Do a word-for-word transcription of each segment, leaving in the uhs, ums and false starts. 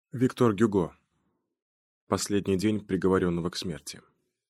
Виктор Гюго. Последний день приговоренного к смерти.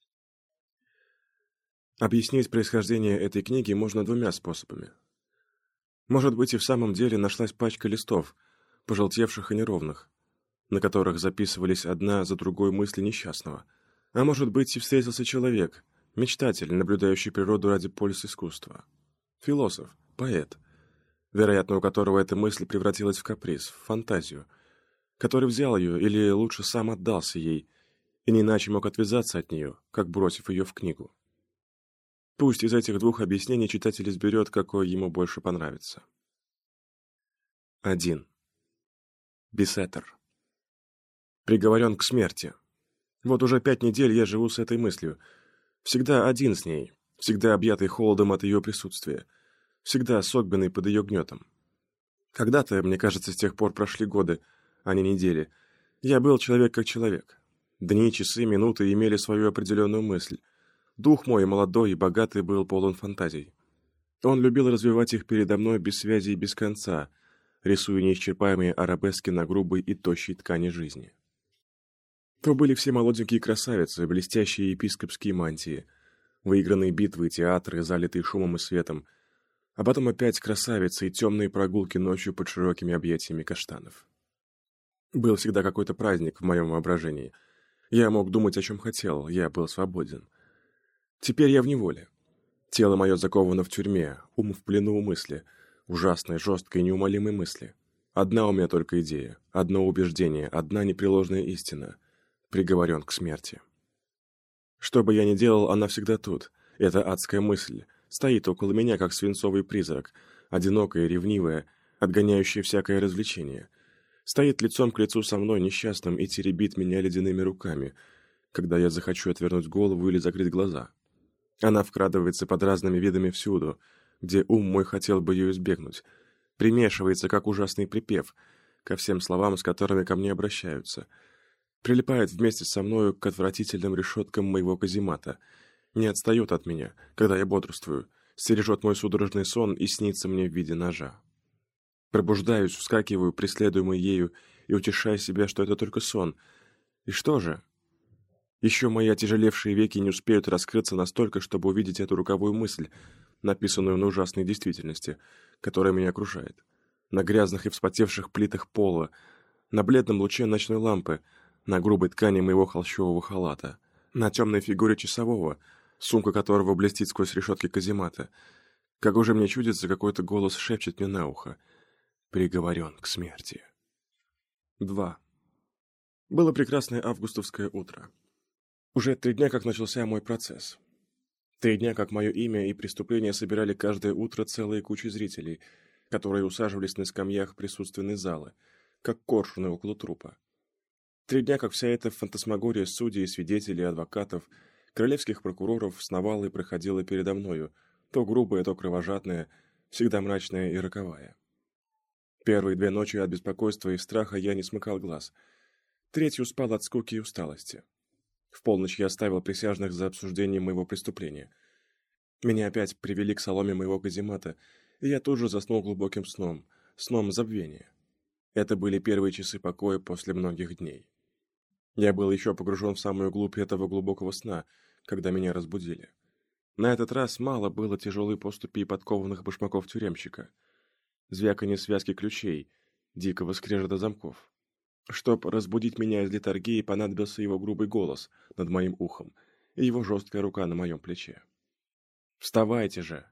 Объяснить происхождение этой книги можно двумя способами. Может быть, и в самом деле нашлась пачка листов, пожелтевших и неровных, на которых записывались одна за другой мысли несчастного. А может быть, и встретился человек, мечтатель, наблюдающий природу ради пользы искусства. Философ, поэт, вероятно, у которого эта мысль превратилась в каприз, в фантазию, который взял ее, или лучше сам отдался ей, и не иначе мог отвязаться от нее, как бросив ее в книгу. Пусть из этих двух объяснений читатель изберет, какое ему больше понравится. один. Бесеттер. Приговорен к смерти. Вот уже пять недель я живу с этой мыслью. Всегда один с ней, всегда объятый холодом от ее присутствия, всегда согбенный под ее гнетом. Когда-то, мне кажется, с тех пор прошли годы, а не недели, я был человек как человек. Дни, часы, минуты имели свою определенную мысль. Дух мой, молодой и богатый, был полон фантазий. Он любил развивать их передо мной без связи и без конца, рисуя неисчерпаемые арабески на грубой и тощей ткани жизни. То были все молоденькие красавицы, блестящие епископские мантии, выигранные битвы, театры, залитые шумом и светом, а потом опять красавицы и темные прогулки ночью под широкими объятиями каштанов. Был всегда какой-то праздник в моем воображении. Я мог думать, о чем хотел, я был свободен. Теперь я в неволе. Тело мое заковано в тюрьме, ум в плену у мысли, ужасной, жесткой, неумолимой мысли. Одна у меня только идея, одно убеждение, одна непреложная истина. Приговорен к смерти. Что бы я ни делал, она всегда тут. Эта адская мысль стоит около меня, как свинцовый призрак, одинокая, ревнивая, отгоняющая всякое развлечение. Стоит лицом к лицу со мной несчастным и теребит меня ледяными руками, когда я захочу отвернуть голову или закрыть глаза. Она вкрадывается под разными видами всюду, где ум мой хотел бы ее избегнуть, примешивается, как ужасный припев, ко всем словам, с которыми ко мне обращаются, прилипает вместе со мною к отвратительным решеткам моего каземата, не отстает от меня, когда я бодрствую, стережет мой судорожный сон и снится мне в виде ножа. Пробуждаюсь, вскакиваю, преследуемый ею, и утешаю себя, что это только сон. И что же? Еще мои отяжелевшие веки не успеют раскрыться настолько, чтобы увидеть эту роковую мысль, написанную на ужасной действительности, которая меня окружает. На грязных и вспотевших плитах пола, на бледном луче ночной лампы, на грубой ткани моего холщового халата, на темной фигуре часового, сумка которого блестит сквозь решетки каземата. Как уже мне чудится, какой-то голос шепчет мне на ухо: приговорен к смерти. два. Было прекрасное августовское утро. Уже три дня, как начался мой процесс. Три дня, как мое имя и преступление собирали каждое утро целые кучи зрителей, которые усаживались на скамьях присутственной залы, как коршуны около трупа. Три дня, как вся эта фантасмагория судей, свидетелей, адвокатов, королевских прокуроров сновала и проходила передо мною, то грубая, то кровожадная, всегда мрачная и роковая. Первые две ночи от беспокойства и страха я не смыкал глаз. Третью спал от скуки и усталости. В полночь я оставил присяжных за обсуждением моего преступления. Меня опять привели к соломе моего каземата, и я тут же заснул глубоким сном, сном забвения. Это были первые часы покоя после многих дней. Я был еще погружен в самую глубь этого глубокого сна, когда меня разбудили. На этот раз мало было тяжелой поступи и подкованных башмаков тюремщика, звяканье связки ключей, дикого скрежета замков. Чтоб разбудить меня из летаргии, понадобился его грубый голос над моим ухом и его жесткая рука на моем плече. «Вставайте же!»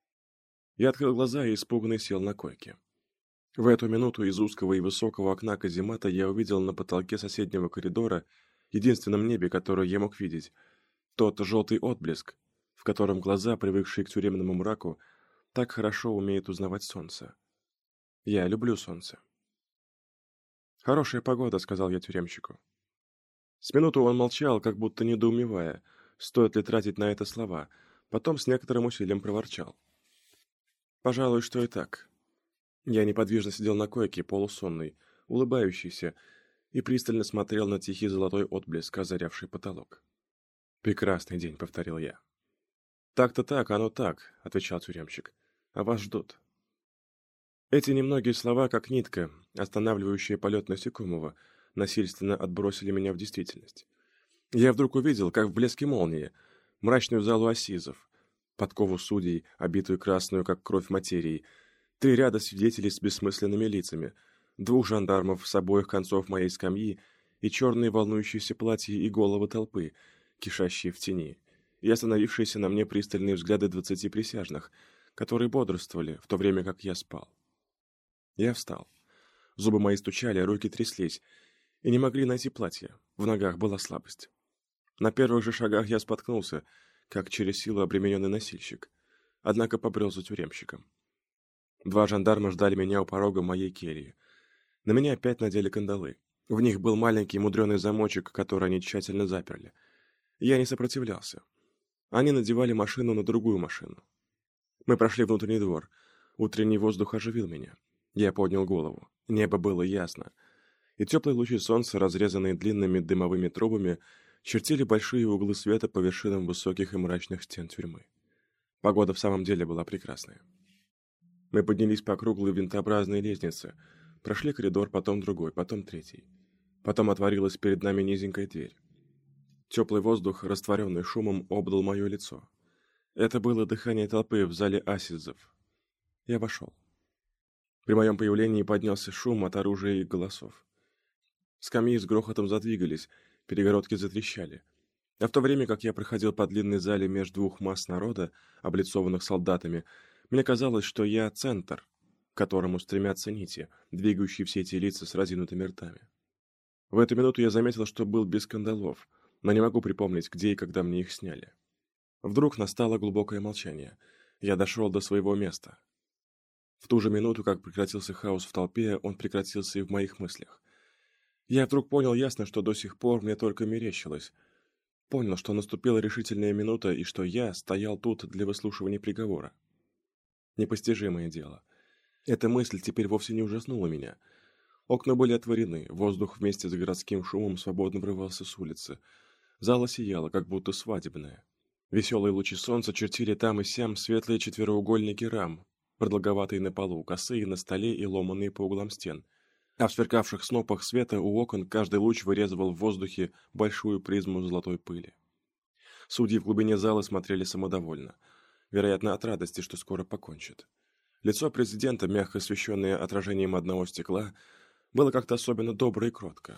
Я открыл глаза и испуганно сел на койке. В эту минуту из узкого и высокого окна каземата я увидел на потолке соседнего коридора, единственном небе, которое я мог видеть, тот желтый отблеск, в котором глаза, привыкшие к тюремному мраку, так хорошо умеют узнавать солнце. Я люблю солнце. «Хорошая погода», — сказал я тюремщику. С минуту он молчал, как будто недоумевая, стоит ли тратить на это слова, потом с некоторым усилием проворчал. «Пожалуй, что и так». Я неподвижно сидел на койке, полусонный, улыбающийся, и пристально смотрел на тихий золотой отблеск, озарявший потолок. «Прекрасный день», — повторил я. «Так-то так, оно так», — отвечал тюремщик. «А вас ждут». Эти немногие слова, как нитка, останавливающая полет насекомого, насильственно отбросили меня в действительность. Я вдруг увидел, как в блеске молнии, мрачную залу ассизов, подкову судей, обитую красную, как кровь материи, три ряда свидетелей с бессмысленными лицами, двух жандармов с обоих концов моей скамьи и черные волнующиеся платья и головы толпы, кишащие в тени, и остановившиеся на мне пристальные взгляды двадцати присяжных, которые бодрствовали, в то время как я спал. Я встал. Зубы мои стучали, руки тряслись, и не могли найти платье. В ногах была слабость. На первых же шагах я споткнулся, как через силу обремененный носильщик, однако побрел за тюремщиком. Два жандарма ждали меня у порога моей кельи. На меня опять надели кандалы. В них был маленький мудреный замочек, который они тщательно заперли. Я не сопротивлялся. Они надевали машину на другую машину. Мы прошли внутренний двор. Утренний воздух оживил меня. Я поднял голову. Небо было ясно. И теплые лучи солнца, разрезанные длинными дымовыми трубами, чертили большие углы света по вершинам высоких и мрачных стен тюрьмы. Погода в самом деле была прекрасная. Мы поднялись по круглой винтообразной лестнице, прошли коридор, потом другой, потом третий. Потом отворилась перед нами низенькая дверь. Теплый воздух, растворенный шумом, обдал мое лицо. Это было дыхание толпы в зале ассизов. Я вошел. При моем появлении поднялся шум от оружия и голосов. Скамьи с грохотом задвигались, перегородки затрещали. А в то время, как я проходил по длинной зале между двух масс народа, облицованных солдатами, мне казалось, что я центр, к которому стремятся нити, двигающие все эти лица с разинутыми ртами. В эту минуту я заметил, что был без кандалов, но не могу припомнить, где и когда мне их сняли. Вдруг настало глубокое молчание. Я дошел до своего места. В ту же минуту, как прекратился хаос в толпе, он прекратился и в моих мыслях. Я вдруг понял ясно, что до сих пор мне только мерещилось. Понял, что наступила решительная минута и что я стоял тут для выслушивания приговора. Непостижимое дело. Эта мысль теперь вовсе не ужаснула меня. Окна были отворены, воздух вместе с городским шумом свободно врывался с улицы. Зала сияла, как будто свадебная. Веселые лучи солнца чертили там и сям светлые четвероугольники рам, продолговатые на полу, косые на столе и ломаные по углам стен. А в сверкавших снопах света у окон каждый луч вырезывал в воздухе большую призму золотой пыли. Судьи в глубине зала смотрели самодовольно, вероятно, от радости, что скоро покончат. Лицо президента, мягко освещенное отражением одного стекла, было как-то особенно добро и кротко.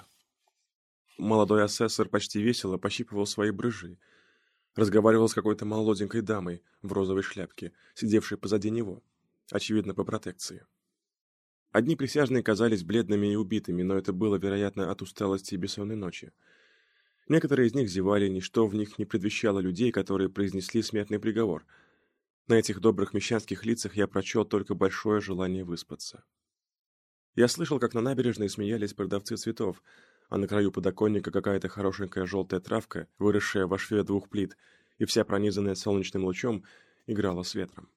Молодой асессор почти весело пощипывал свои брыжи, разговаривал с какой-то молоденькой дамой в розовой шляпке, сидевшей позади него, очевидно, по протекции. Одни присяжные казались бледными и убитыми, но это было, вероятно, от усталости и бессонной ночи. Некоторые из них зевали, ничто в них не предвещало людей, которые произнесли смертный приговор. На этих добрых мещанских лицах я прочел только большое желание выспаться. Я слышал, как на набережной смеялись продавцы цветов, а на краю подоконника какая-то хорошенькая желтая травка, выросшая во шве двух плит, и вся пронизанная солнечным лучом, играла с ветром.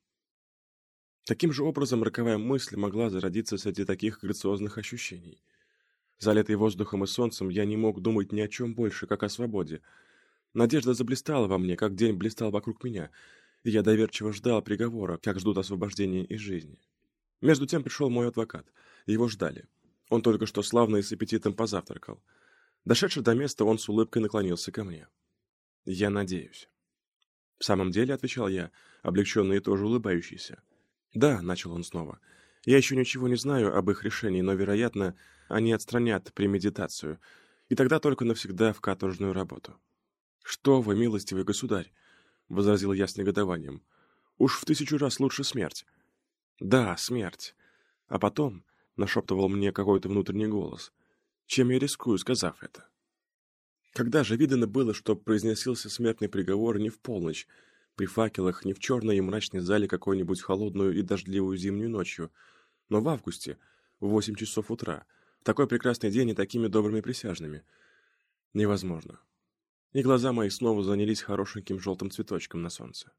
Таким же образом роковая мысль могла зародиться среди таких грациозных ощущений. Залитый воздухом и солнцем, я не мог думать ни о чем больше, как о свободе. Надежда заблистала во мне, как день блистал вокруг меня, и я доверчиво ждал приговора, как ждут освобождения из жизни. Между тем пришел мой адвокат. Его ждали. Он только что славно и с аппетитом позавтракал. Дошедший до места, он с улыбкой наклонился ко мне. «Я надеюсь». «В самом деле», — отвечал я, облегченный и тоже улыбающийся. «Да», — начал он снова, — «я еще ничего не знаю об их решении, но, вероятно, они отстранят премедитацию, и тогда только навсегда в каторжную работу». «Что вы, милостивый государь?» — возразил я с негодованием. «Уж в тысячу раз лучше смерть». «Да, смерть. А потом...» — нашептывал мне какой-то внутренний голос. «Чем я рискую, сказав это?» Когда же видно было, что произносился смертный приговор не в полночь, при факелах, не в черной и мрачной зале какой-нибудь холодную и дождливую зимнюю ночью, но в августе, в восемь часов утра, в такой прекрасный день и такими добрыми присяжными. Невозможно. И глаза мои снова занялись хорошеньким желтым цветочком на солнце.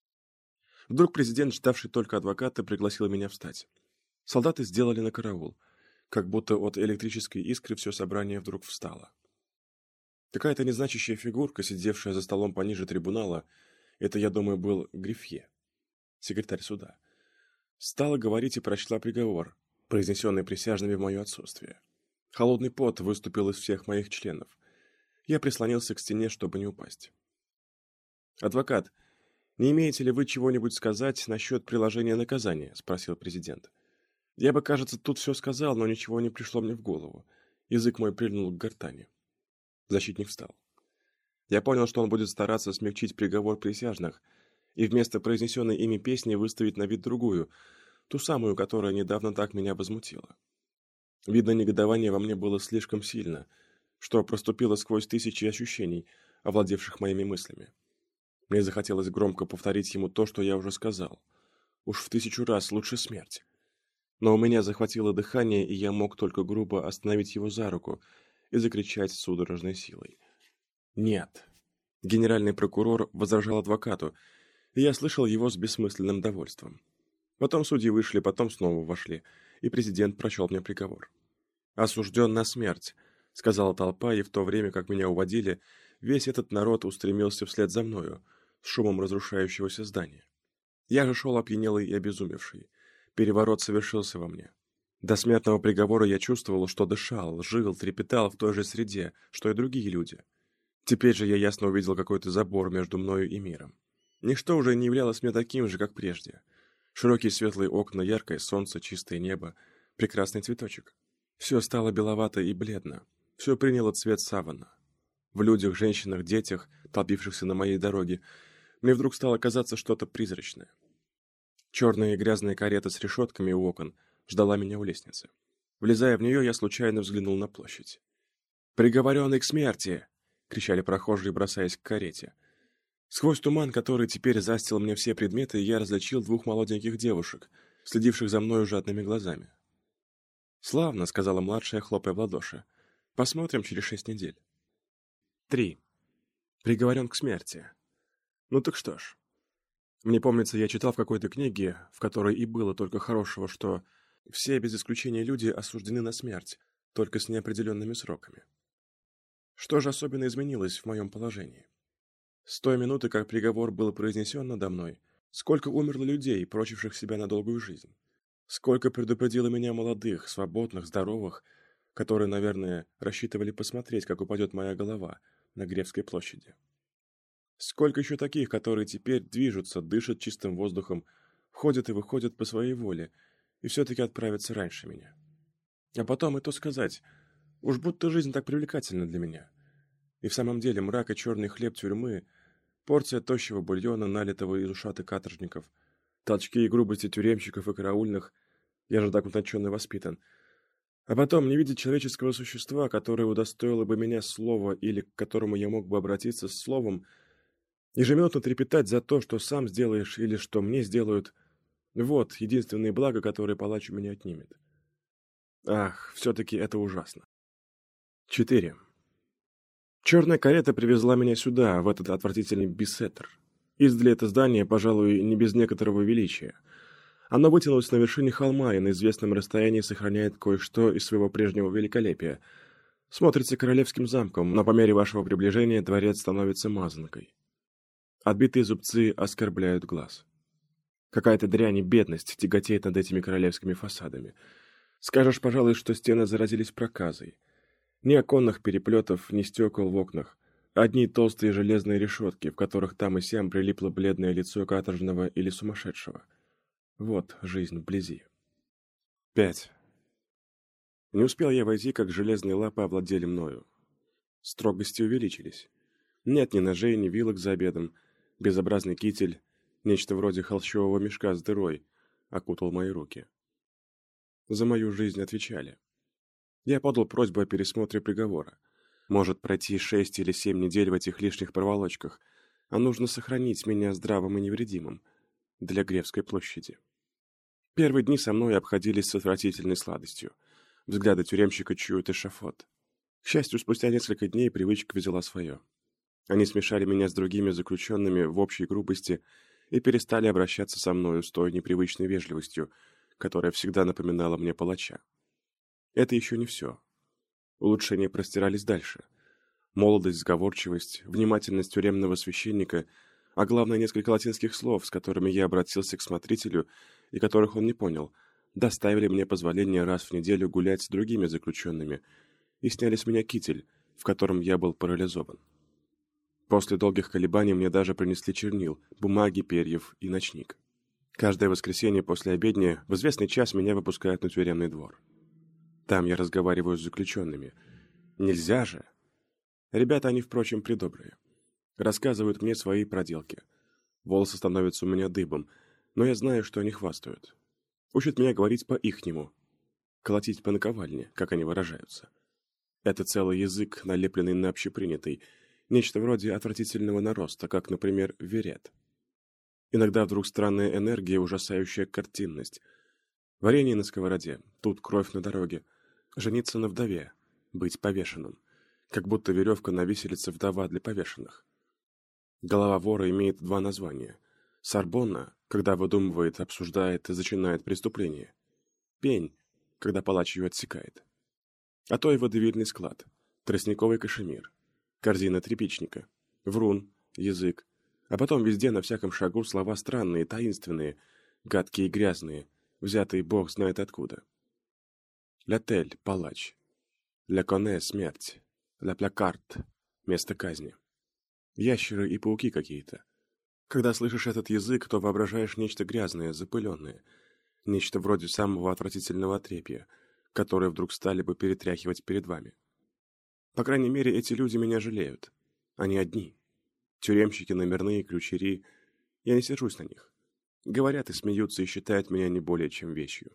Вдруг президент, ждавший только адвоката, пригласил меня встать. Солдаты сделали на караул, как будто от электрической искры все собрание вдруг встало. Какая-то незначащая фигурка, сидевшая за столом пониже трибунала, это, я думаю, был грифье, секретарь суда, стала говорить и прочла приговор, произнесенный присяжными в мое отсутствие. Холодный пот выступил из всех моих членов. Я прислонился к стене, чтобы не упасть. «Адвокат, не имеете ли вы чего-нибудь сказать насчет приложения наказания?» — спросил президент. Я бы, кажется, тут все сказал, но ничего не пришло мне в голову. Язык мой прильнул к гортани. Защитник встал. Я понял, что он будет стараться смягчить приговор присяжных и вместо произнесенной ими песни выставить на вид другую, ту самую, которая недавно так меня возмутила. Видно, негодование во мне было слишком сильно, что проступило сквозь тысячи ощущений, овладевших моими мыслями. Мне захотелось громко повторить ему то, что я уже сказал. Уж в тысячу раз лучше смерть. Но у меня захватило дыхание, и я мог только грубо остановить его за руку и закричать с судорожной силой. «Нет!» Генеральный прокурор возражал адвокату, и я слышал его с бессмысленным довольством. Потом судьи вышли, потом снова вошли, и президент прочел мне приговор. «Осужден на смерть», — сказала толпа, и в то время, как меня уводили, весь этот народ устремился вслед за мною, с шумом разрушающегося здания. Я же шел опьянелый и обезумевший. Переворот совершился во мне. До смертного приговора я чувствовал, что дышал, жил, трепетал в той же среде, что и другие люди. Теперь же я ясно увидел какой-то забор между мною и миром. Ничто уже не являлось мне таким же, как прежде. Широкие светлые окна, яркое солнце, чистое небо, прекрасный цветочек. Все стало беловато и бледно. Все приняло цвет савана. В людях, женщинах, детях, толпившихся на моей дороге, мне вдруг стало казаться что-то призрачное. Черная и грязная карета с решетками у окон ждала меня у лестницы. Влезая в нее, я случайно взглянул на площадь. «Приговоренный к смерти!» — кричали прохожие, бросаясь к карете. Сквозь туман, который теперь застил мне все предметы, я различил двух молоденьких девушек, следивших за мною жадными глазами. «Славно», — сказала младшая, хлопая в ладоши. «Посмотрим через шесть недель». Три. Приговорен к смерти. Ну так что ж. Мне помнится, я читал в какой-то книге, в которой и было только хорошего, что все без исключения люди осуждены на смерть, только с неопределенными сроками. Что же особенно изменилось в моем положении? С той минуты, как приговор был произнесен надо мной, сколько умерло людей, прочивших себя на долгую жизнь. Сколько предупредило меня молодых, свободных, здоровых, которые, наверное, рассчитывали посмотреть, как упадет моя голова на Гревской площади. Сколько еще таких, которые теперь движутся, дышат чистым воздухом, входят и выходят по своей воле, и все-таки отправятся раньше меня. А потом и то сказать, уж будто жизнь так привлекательна для меня. И в самом деле мрак и черный хлеб тюрьмы, порция тощего бульона, налитого из ушаты каторжников, толчки и грубости тюремщиков и караульных, я же так утонченно воспитан, а потом не видеть человеческого существа, которое удостоило бы меня слова или к которому я мог бы обратиться с словом, ежеминутно трепетать за то, что сам сделаешь или что мне сделают, вот единственное благо, которое палач у меня отнимет. Ах, все-таки это ужасно. Четыре. Черная карета привезла меня сюда, в этот отвратительный Бисеттер. Издали это здание, пожалуй, не без некоторого величия. Оно вытянулось на вершине холма и на известном расстоянии сохраняет кое-что из своего прежнего великолепия. Смотрится королевским замком, но по мере вашего приближения дворец становится мазанкой. Отбитые зубцы оскорбляют глаз. Какая-то дрянь и бедность тяготеет над этими королевскими фасадами. Скажешь, пожалуй, что стены заразились проказой. Ни оконных переплетов, ни стекол в окнах. Одни толстые железные решетки, в которых там и сям прилипло бледное лицо каторжного или сумасшедшего. Вот жизнь вблизи. Пять. Не успел я войти, как железные лапы овладели мною. Строгости увеличились. Нет ни ножей, ни вилок за обедом. Безобразный китель, нечто вроде холщового мешка с дырой, окутал мои руки. За мою жизнь отвечали. Я подал просьбу о пересмотре приговора. Может пройти шесть или семь недель в этих лишних проволочках, а нужно сохранить меня здравым и невредимым для Гревской площади. Первые дни со мной обходились с отвратительной сладостью. Взгляды тюремщика чуют эшафот. К счастью, спустя несколько дней привычка взяла свое. Они смешали меня с другими заключенными в общей грубости и перестали обращаться со мною с той непривычной вежливостью, которая всегда напоминала мне палача. Это еще не все. Улучшения простирались дальше. Молодость, сговорчивость, внимательность тюремного священника, а главное, несколько латинских слов, с которыми я обратился к смотрителю и которых он не понял, доставили мне позволение раз в неделю гулять с другими заключенными и сняли с меня китель, в котором я был парализован. После долгих колебаний мне даже принесли чернил, бумаги, перьев и ночник. Каждое воскресенье после обедни в известный час меня выпускают на тюремный двор. Там я разговариваю с заключенными. Нельзя же! Ребята, они, впрочем, придобрые. Рассказывают мне свои проделки. Волосы становятся у меня дыбом, но я знаю, что они хвастают. Учат меня говорить по-ихнему, колотить по наковальне, как они выражаются. Это целый язык, налепленный на общепринятый, нечто вроде отвратительного нароста, как, например, верет. Иногда вдруг странная энергия, ужасающая картинность. Варенье на сковороде, тут кровь на дороге. Жениться на вдове, быть повешенным. Как будто веревка на виселице вдова для повешенных. Голова вора имеет два названия. Сорбонна, когда выдумывает, обсуждает и зачинает преступление. Пень, когда палач ее отсекает. А то и водевильный склад, тростниковый кашемир, корзина тряпичника, врун, язык, а потом везде на всяком шагу слова странные, таинственные, гадкие и грязные, взятые бог знает откуда. Лятель — палач, ля коне — смерть, ля плакарт — место казни. Ящеры и пауки какие-то. Когда слышишь этот язык, то воображаешь нечто грязное, запыленное, нечто вроде самого отвратительного отрепья, которые вдруг стали бы перетряхивать перед вами. По крайней мере, эти люди меня жалеют. Они одни. Тюремщики, номерные, ключари. Я не сержусь на них. Говорят и смеются, и считают меня не более чем вещью.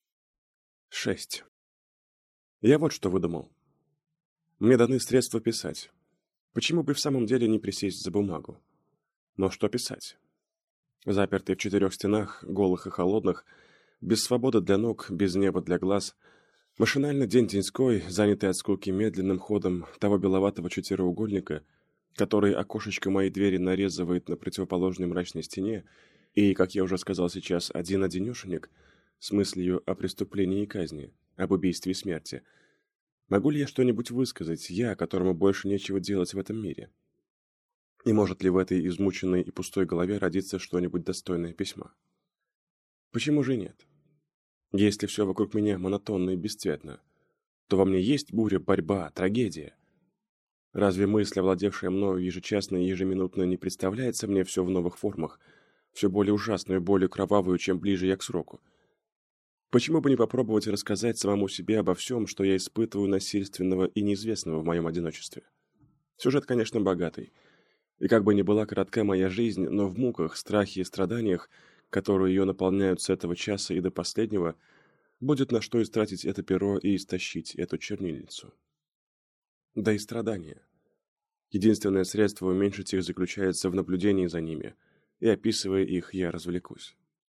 Шесть. Я вот что выдумал. Мне даны средства писать. Почему бы в самом деле не присесть за бумагу? Но что писать? Запертый в четырех стенах, голых и холодных, без свободы для ног, без неба для глаз, машинально день-деньской, занятый от скуки медленным ходом того беловатого четыреугольника, который окошечко моей двери нарезывает на противоположной мрачной стене, и, как я уже сказал сейчас, один-одинешенек, с мыслью о преступлении и казни, об убийстве и смерти. Могу ли я что-нибудь высказать, я, которому больше нечего делать в этом мире? И может ли в этой измученной и пустой голове родиться что-нибудь достойное письма? Почему же нет? Если все вокруг меня монотонно и бесцветно, то во мне есть буря, борьба, трагедия. Разве мысль, овладевшая мною ежечасно и ежеминутно, не представляется мне все в новых формах, все более ужасную, более кровавую, чем ближе я к сроку? Почему бы не попробовать рассказать самому себе обо всем, что я испытываю насильственного и неизвестного в моем одиночестве? Сюжет, конечно, богатый. И как бы ни была коротка моя жизнь, но в муках, страхе и страданиях, которые ее наполняют с этого часа и до последнего, будет на что истратить это перо и истощить эту чернильницу. Да и страдания. Единственное средство уменьшить их заключается в наблюдении за ними, и, описывая их, я развлекусь.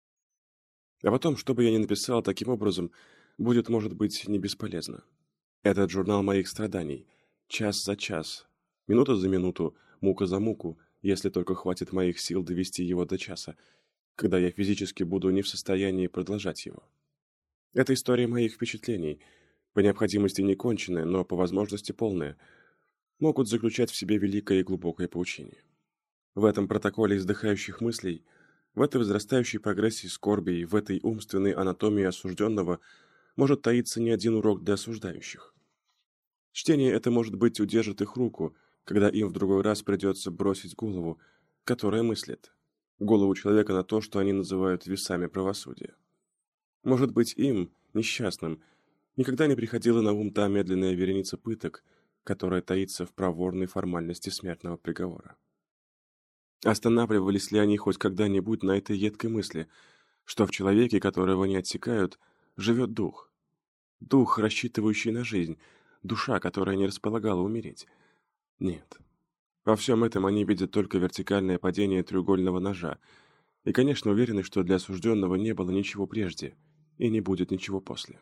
А потом, что бы я ни написал, таким образом, будет, может быть, не бесполезно. Этот журнал моих страданий, час за час, минута за минуту, мука за муку, если только хватит моих сил довести его до часа, когда я физически буду не в состоянии продолжать его. Это история моих впечатлений, по необходимости не конченная, но по возможности полная, могут заключать в себе великое и глубокое поучение. В этом протоколе издыхающих мыслей, в этой возрастающей прогрессии скорби и в этой умственной анатомии осужденного может таиться не один урок для осуждающих. Чтение это, может быть, удержит их руку, когда им в другой раз придется бросить голову, которая мыслит, голову человека на то, что они называют весами правосудия. Может быть, им, несчастным, никогда не приходила на ум та медленная вереница пыток, которая таится в проворной формальности смертного приговора. Останавливались ли они хоть когда-нибудь на этой едкой мысли, что в человеке, которого не отсекают, живет дух? Дух, рассчитывающий на жизнь, душа, которая не располагала умереть? Нет. Во всем этом они видят только вертикальное падение треугольного ножа, и, конечно, уверены, что для осужденного не было ничего прежде, и не будет ничего после.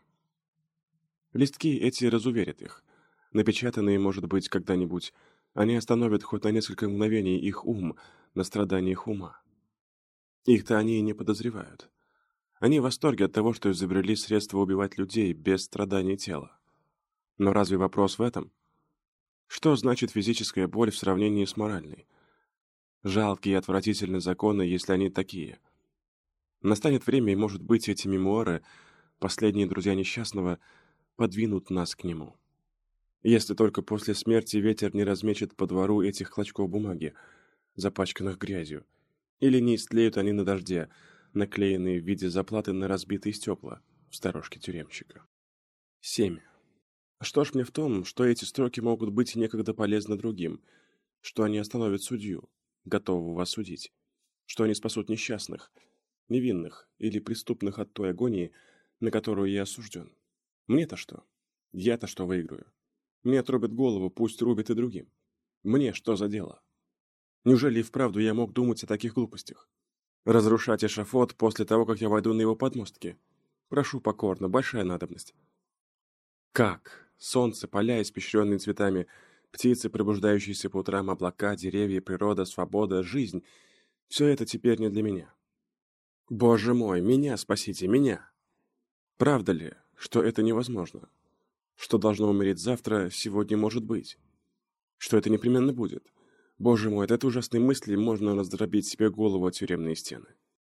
Листки эти разуверят их. Напечатанные, может быть, когда-нибудь, они остановят хоть на несколько мгновений их ум на страданиях ума. Их-то они и не подозревают. Они в восторге от того, что изобрели средства убивать людей без страданий тела. Но разве вопрос в этом? Что значит физическая боль в сравнении с моральной? Жалкие и отвратительные законы, если они такие. Настанет время, и, может быть, эти мемуары, последние друзья несчастного, подвинут нас к нему. Если только после смерти ветер не размечет по двору этих клочков бумаги, запачканных грязью, или не истлеют они на дожде, наклеенные в виде заплаты на разбитые стекла в сторожке тюремщика. семь. Что ж мне в том, что эти строки могут быть некогда полезны другим, что они остановят судью, готового осудить, что они спасут несчастных, невинных или преступных от той агонии, на которую я осужден. Мне-то что? Я-то что выиграю? Мне отрубят голову, пусть рубят и другим. Мне что за дело? Неужели и вправду я мог думать о таких глупостях? Разрушать эшафот после того, как я войду на его подмостки? Прошу покорно, большая надобность. Как? Солнце, поля, испещренные цветами, птицы, пробуждающиеся по утрам, облака, деревья, природа, свобода, жизнь — все это теперь не для меня. Боже мой, меня спасите, меня! Правда ли, что это невозможно? Что должно умереть завтра, сегодня может быть? Что это непременно будет? Боже мой, от этой ужасной мысли можно раздробить себе голову о тюремные стены.